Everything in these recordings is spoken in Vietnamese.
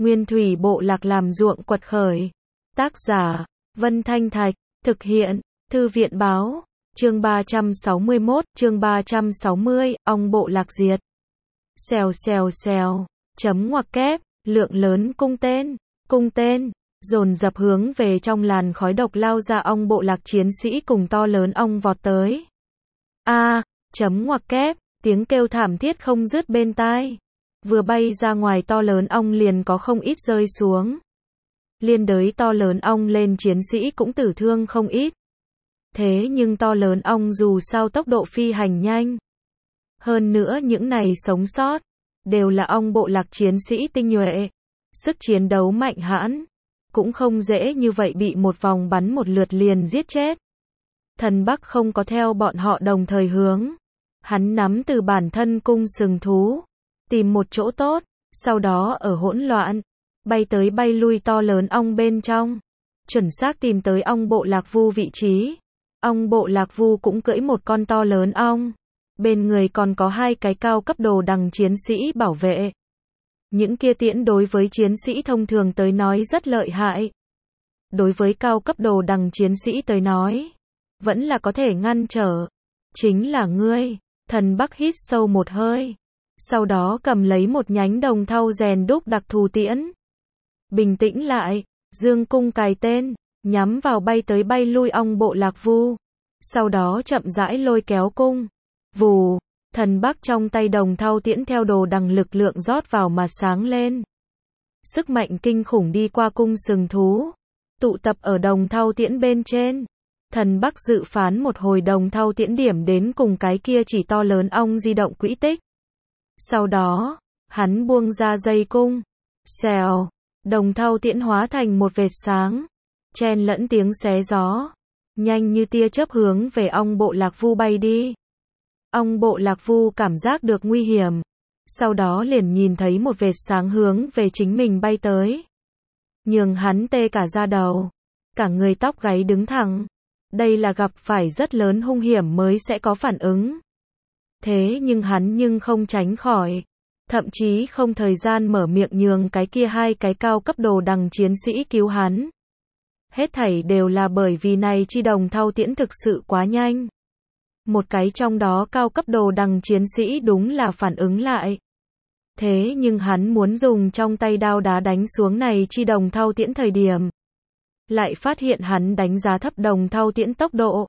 Nguyên thủy bộ lạc làm ruộng quật khởi. Tác giả, Vân Thanh Thạch, thực hiện, Thư viện báo, chương 361, chương 360, ong bộ lạc diệt. Xèo xèo xèo, chấm ngoặc kép, lượng lớn cung tên, dồn dập hướng về trong làn khói độc lao ra ong bộ lạc chiến sĩ cùng to lớn ong vọt tới. Chấm ngoặc kép, tiếng kêu thảm thiết không dứt bên tai. Vừa bay ra ngoài to lớn ong liền có không ít rơi xuống. Liên đới to lớn ong lên chiến sĩ cũng tử thương không ít. Thế nhưng to lớn ong dù sao tốc độ phi hành nhanh. Hơn nữa những này sống sót, đều là ong bộ lạc chiến sĩ tinh nhuệ. Sức chiến đấu mạnh hãn, cũng không dễ như vậy bị một vòng bắn một lượt liền giết chết. Thần Bắc không có theo bọn họ đồng thời hướng. Hắn nắm từ bản thân cung sừng thú, tìm một chỗ tốt, sau đó ở hỗn loạn, bay tới bay lui to lớn ong bên trong. Chuẩn xác tìm tới ong bộ lạc vu vị trí. Ong bộ lạc vu cũng cưỡi một con to lớn ong. Bên người còn có 2 cái cao cấp đồ đằng chiến sĩ bảo vệ. Những kia tiễn đối với chiến sĩ thông thường tới nói rất lợi hại. Đối với cao cấp đồ đằng chiến sĩ tới nói, vẫn là có thể ngăn trở. Chính là ngươi. Thần Bắc hít sâu một hơi. Sau đó cầm lấy một nhánh đồng thau rèn đúc đặc thù tiễn. Bình tĩnh lại, dương cung cài tên, nhắm vào bay tới bay lui ong bộ lạc vu. Sau đó chậm rãi lôi kéo cung. Vù, Thần Bắc trong tay đồng thau tiễn theo đồ đằng lực lượng rót vào mà sáng lên. Sức mạnh kinh khủng đi qua cung sừng thú, tụ tập ở đồng thau tiễn bên trên. Thần Bắc dự phán một hồi đồng thau tiễn điểm đến cùng cái kia chỉ to lớn ong di động quỹ tích. Sau đó, hắn buông ra dây cung. Xèo, đồng thau tiễn hóa thành một vệt sáng, chen lẫn tiếng xé gió, nhanh như tia chớp hướng về ong bộ lạc vu bay đi. Ong bộ lạc vu cảm giác được nguy hiểm, sau đó liền nhìn thấy một vệt sáng hướng về chính mình bay tới. Nhường hắn tê cả da đầu, cả người tóc gáy đứng thẳng. Đây là gặp phải rất lớn hung hiểm mới sẽ có phản ứng. Thế nhưng hắn không tránh khỏi, thậm chí không thời gian mở miệng nhường cái kia 2 cái cao cấp đồ đằng chiến sĩ cứu hắn. Hết thảy đều là bởi vì này chi đồng thau tiễn thực sự quá nhanh. Một cái trong đó cao cấp đồ đằng chiến sĩ đúng là phản ứng lại. Thế nhưng hắn muốn dùng trong tay đao đá đánh xuống này chi đồng thau tiễn thời điểm, lại phát hiện hắn đánh giá thấp đồng thau tiễn tốc độ.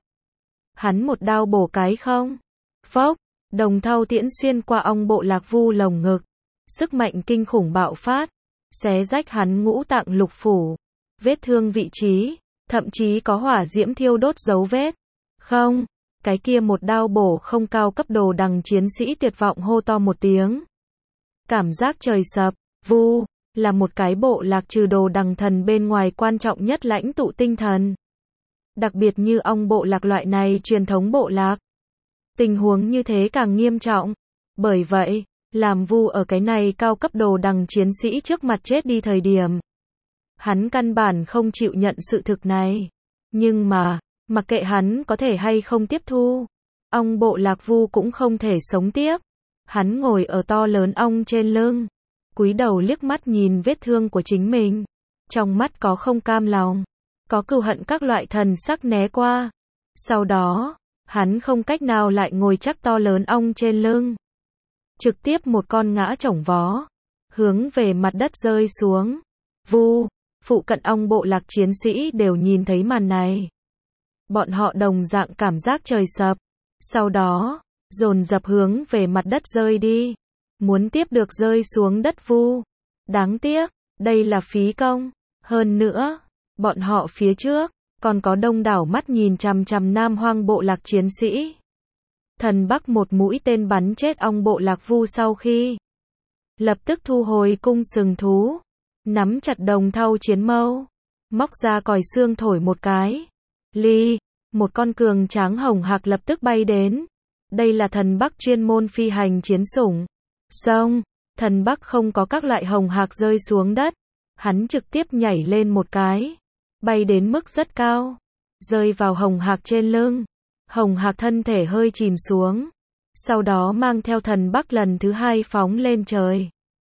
Hắn một đao bổ cái không. Phốc, đồng thau tiễn xuyên qua ong bộ lạc vu lồng ngực. Sức mạnh kinh khủng bạo phát, xé rách hắn ngũ tạng lục phủ. Vết thương vị trí, thậm chí có hỏa diễm thiêu đốt dấu vết. Không, cái kia một đao bổ không cao cấp đồ đằng chiến sĩ tuyệt vọng hô to một tiếng. Cảm giác trời sập, vu là một cái bộ lạc trừ đồ đằng thần bên ngoài quan trọng nhất lãnh tụ tinh thần. Đặc biệt như ong bộ lạc loại này truyền thống bộ lạc. Tình huống như thế càng nghiêm trọng. Bởi vậy, làm vu ở cái này cao cấp đồ đằng chiến sĩ trước mặt chết đi thời điểm, hắn căn bản không chịu nhận sự thực này. Nhưng mà, mặc kệ hắn có thể hay không tiếp thu, ong bộ lạc vu cũng không thể sống tiếp. Hắn ngồi ở to lớn ong trên lưng, cúi đầu liếc mắt nhìn vết thương của chính mình. Trong mắt có không cam lòng, có cừu hận các loại thần sắc né qua. Sau đó, hắn không cách nào lại ngồi chắc to lớn ong trên lưng. Trực tiếp một con ngã chổng vó, hướng về mặt đất rơi xuống. Vu, phụ cận ong bộ lạc chiến sĩ đều nhìn thấy màn này. Bọn họ đồng dạng cảm giác trời sập. Sau đó, dồn dập hướng về mặt đất rơi đi. Muốn tiếp được rơi xuống đất vu. Đáng tiếc, đây là phí công. Hơn nữa, bọn họ phía trước, còn có đông đảo mắt nhìn chằm chằm Nam Hoang bộ lạc chiến sĩ. Thần Bắc một mũi tên bắn chết ong bộ lạc vu sau khi lập tức thu hồi cung sừng thú, nắm chặt đồng thau chiến mâu, móc ra còi xương thổi một cái. Ly, một con cường tráng hồng hạc lập tức bay đến. Đây là thần Bắc chuyên môn phi hành chiến sủng. Xong, thần Bắc không có các loại hồng hạc rơi xuống đất. Hắn trực tiếp nhảy lên một cái, bay đến mức rất cao, rơi vào hồng hạc trên lưng. Hồng hạc thân thể hơi chìm xuống, sau đó mang theo thần Bắc lần thứ 2 phóng lên trời.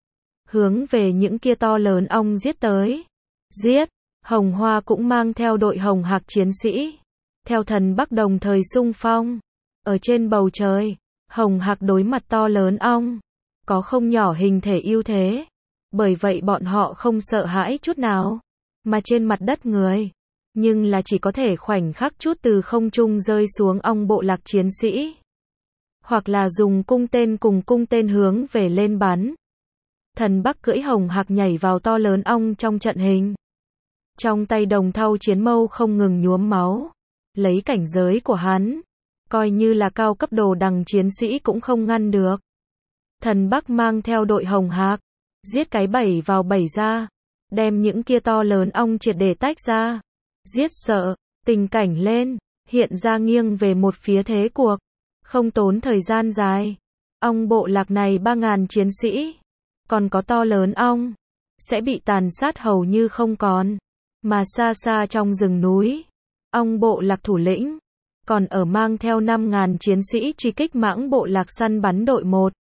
hướng về những kia to lớn ong giết tới. Giết, Hồng Hoa cũng mang theo đội Hồng Hạc chiến sĩ. Theo thần Bắc đồng thời xung phong. Ở trên bầu trời, Hồng Hạc đối mặt to lớn ong. Có không nhỏ hình thể ưu thế. Bởi vậy bọn họ không sợ hãi chút nào. Mà trên mặt đất người. Nhưng là chỉ có thể khoảnh khắc chút từ không trung rơi xuống ong bộ lạc chiến sĩ. Hoặc là dùng cung tên cùng cung tên hướng về lên bắn. Thần Bắc cưỡi Hồng Hạc nhảy vào to lớn ong trong trận hình. Trong tay đồng thau chiến mâu không ngừng nhuốm máu. Lấy cảnh giới của hắn, coi như là cao cấp đồ đằng chiến sĩ cũng không ngăn được. Thần Bắc mang theo đội Hồng Hạc, giết cái 7 vào 7 ra, đem những kia to lớn ong triệt để tách ra. Giết sợ, tình cảnh lên, hiện ra nghiêng về một phía thế cuộc. Không tốn thời gian dài. Ong bộ lạc này 3.000 chiến sĩ, còn có to lớn ong, sẽ bị tàn sát hầu như không còn. Mà xa xa trong rừng núi, ong bộ lạc thủ lĩnh, còn ở mang theo 5.000 chiến sĩ truy kích mãng bộ lạc săn bắn đội 1.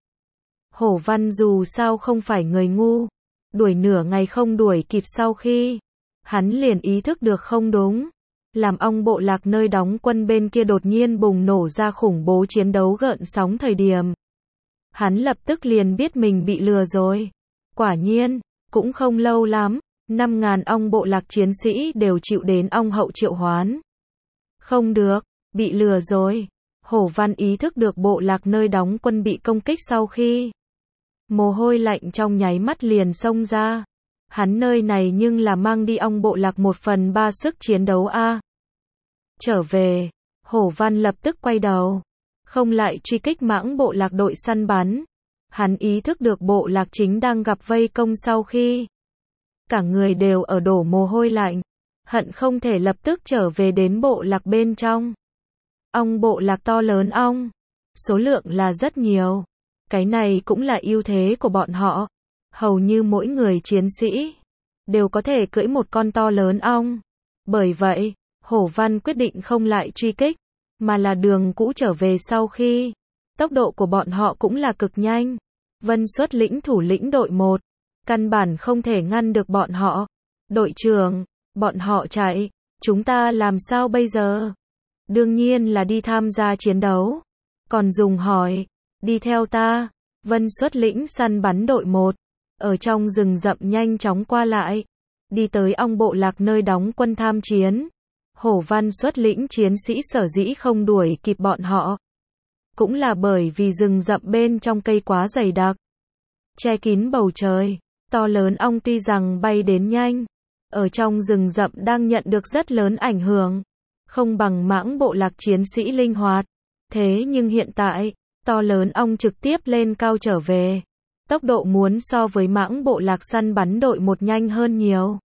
Hổ Văn dù sao không phải người ngu, đuổi nửa ngày không đuổi kịp sau khi, hắn liền ý thức được không đúng. Làm ong bộ lạc nơi đóng quân bên kia đột nhiên bùng nổ ra khủng bố chiến đấu gợn sóng thời điểm. Hắn lập tức liền biết mình bị lừa rồi. Quả nhiên, cũng không lâu lắm, 5.000 ong bộ lạc chiến sĩ đều chịu đến ong hậu triệu hoán. Không được, bị lừa rồi. Hổ Văn ý thức được bộ lạc nơi đóng quân bị công kích sau khi. Mồ hôi lạnh trong nháy mắt liền xông ra. Hắn nơi này nhưng là mang đi ong bộ lạc 1/3 sức chiến đấu a. Trở về, Hổ Văn lập tức quay đầu. Không lại truy kích mãng bộ lạc đội săn bắn. Hắn ý thức được bộ lạc chính đang gặp vây công sau khi. Cả người đều ở đổ mồ hôi lạnh. Hận không thể lập tức trở về đến bộ lạc bên trong. Ong bộ lạc to lớn ong. Số lượng là rất nhiều. Cái này cũng là ưu thế của bọn họ. Hầu như mỗi người chiến sĩ đều có thể cưỡi một con to lớn ong. Bởi vậy, Hổ Văn quyết định không lại truy kích, mà là đường cũ trở về sau khi. Tốc độ của bọn họ cũng là cực nhanh. Vân Xuất Lĩnh thủ lĩnh đội 1, căn bản không thể ngăn được bọn họ. Đội trưởng, bọn họ chạy, chúng ta làm sao bây giờ? Đương nhiên là đi tham gia chiến đấu. Còn dùng hỏi, đi theo ta. Vân Xuất Lĩnh săn bắn đội 1, ở trong rừng rậm nhanh chóng qua lại, đi tới ong bộ lạc nơi đóng quân tham chiến. Hổ Văn Xuất Lĩnh chiến sĩ sở dĩ không đuổi kịp bọn họ, cũng là bởi vì rừng rậm bên trong cây quá dày đặc, che kín bầu trời. To lớn ong tuy rằng bay đến nhanh, ở trong rừng rậm đang nhận được rất lớn ảnh hưởng, không bằng mãng bộ lạc chiến sĩ linh hoạt. Thế nhưng hiện tại, to lớn ong trực tiếp lên cao trở về. Tốc độ muốn so với mãng bộ lạc săn bắn đội 1 nhanh hơn nhiều.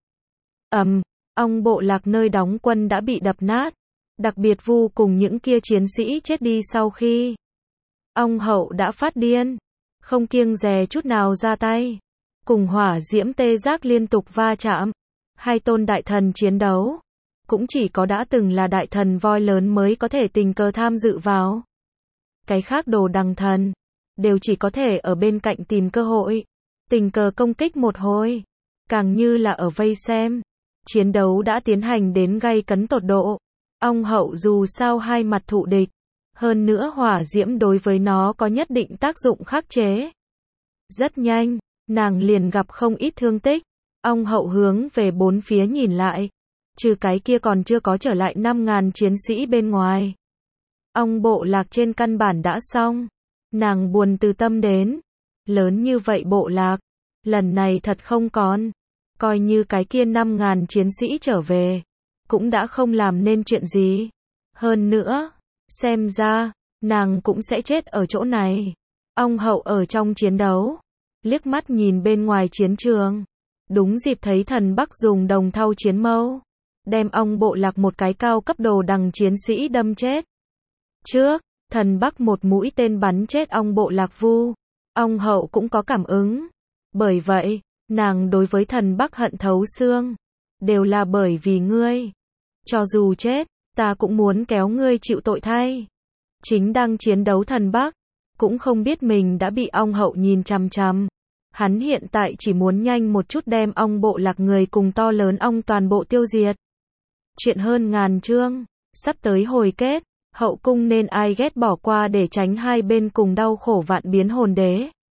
Ong bộ lạc nơi đóng quân đã bị đập nát. Đặc biệt Vu cùng những kia chiến sĩ chết đi sau khi. Ong hậu đã phát điên. Không kiêng dè chút nào ra tay. Cùng hỏa diễm tê giác liên tục va chạm. Hai tôn đại thần chiến đấu. Cũng chỉ có đã từng là đại thần voi lớn mới có thể tình cờ tham dự vào. Cái khác đồ đằng thần đều chỉ có thể ở bên cạnh tìm cơ hội, tình cờ công kích một hồi, càng như là ở vây xem. Chiến đấu đã tiến hành đến gay cấn tột độ. Ong hậu dù sao hai mặt thụ địch, hơn nữa hỏa diễm đối với nó có nhất định tác dụng khắc chế. Rất nhanh, nàng liền gặp không ít thương tích. Ong hậu hướng về bốn phía nhìn lại, trừ cái kia còn chưa có trở lại 5.000 chiến sĩ bên ngoài. Ong bộ lạc trên căn bản đã xong. Nàng buồn từ tâm đến. Lớn như vậy bộ lạc, lần này thật không còn. Coi như cái kia 5.000 chiến sĩ trở về, cũng đã không làm nên chuyện gì. Hơn nữa, xem ra, nàng cũng sẽ chết ở chỗ này. Ong hậu ở trong chiến đấu, liếc mắt nhìn bên ngoài chiến trường. Đúng dịp thấy thần Bắc dùng đồng thau chiến mâu, đem ong bộ lạc một cái cao cấp đồ đằng chiến sĩ đâm chết. Trước, thần Bắc một mũi tên bắn chết ong bộ lạc Vu. Ong hậu cũng có cảm ứng. Bởi vậy, nàng đối với thần Bắc hận thấu xương. Đều là bởi vì ngươi. Cho dù chết, ta cũng muốn kéo ngươi chịu tội thay. Chính đang chiến đấu thần Bắc, cũng không biết mình đã bị ong hậu nhìn chằm chằm. Hắn hiện tại chỉ muốn nhanh một chút đem ong bộ lạc người cùng to lớn ong toàn bộ tiêu diệt. Chuyện hơn ngàn chương, sắp tới hồi kết, hậu cung nên ai ghét bỏ qua để tránh hai bên cùng đau khổ vạn biến hồn đế.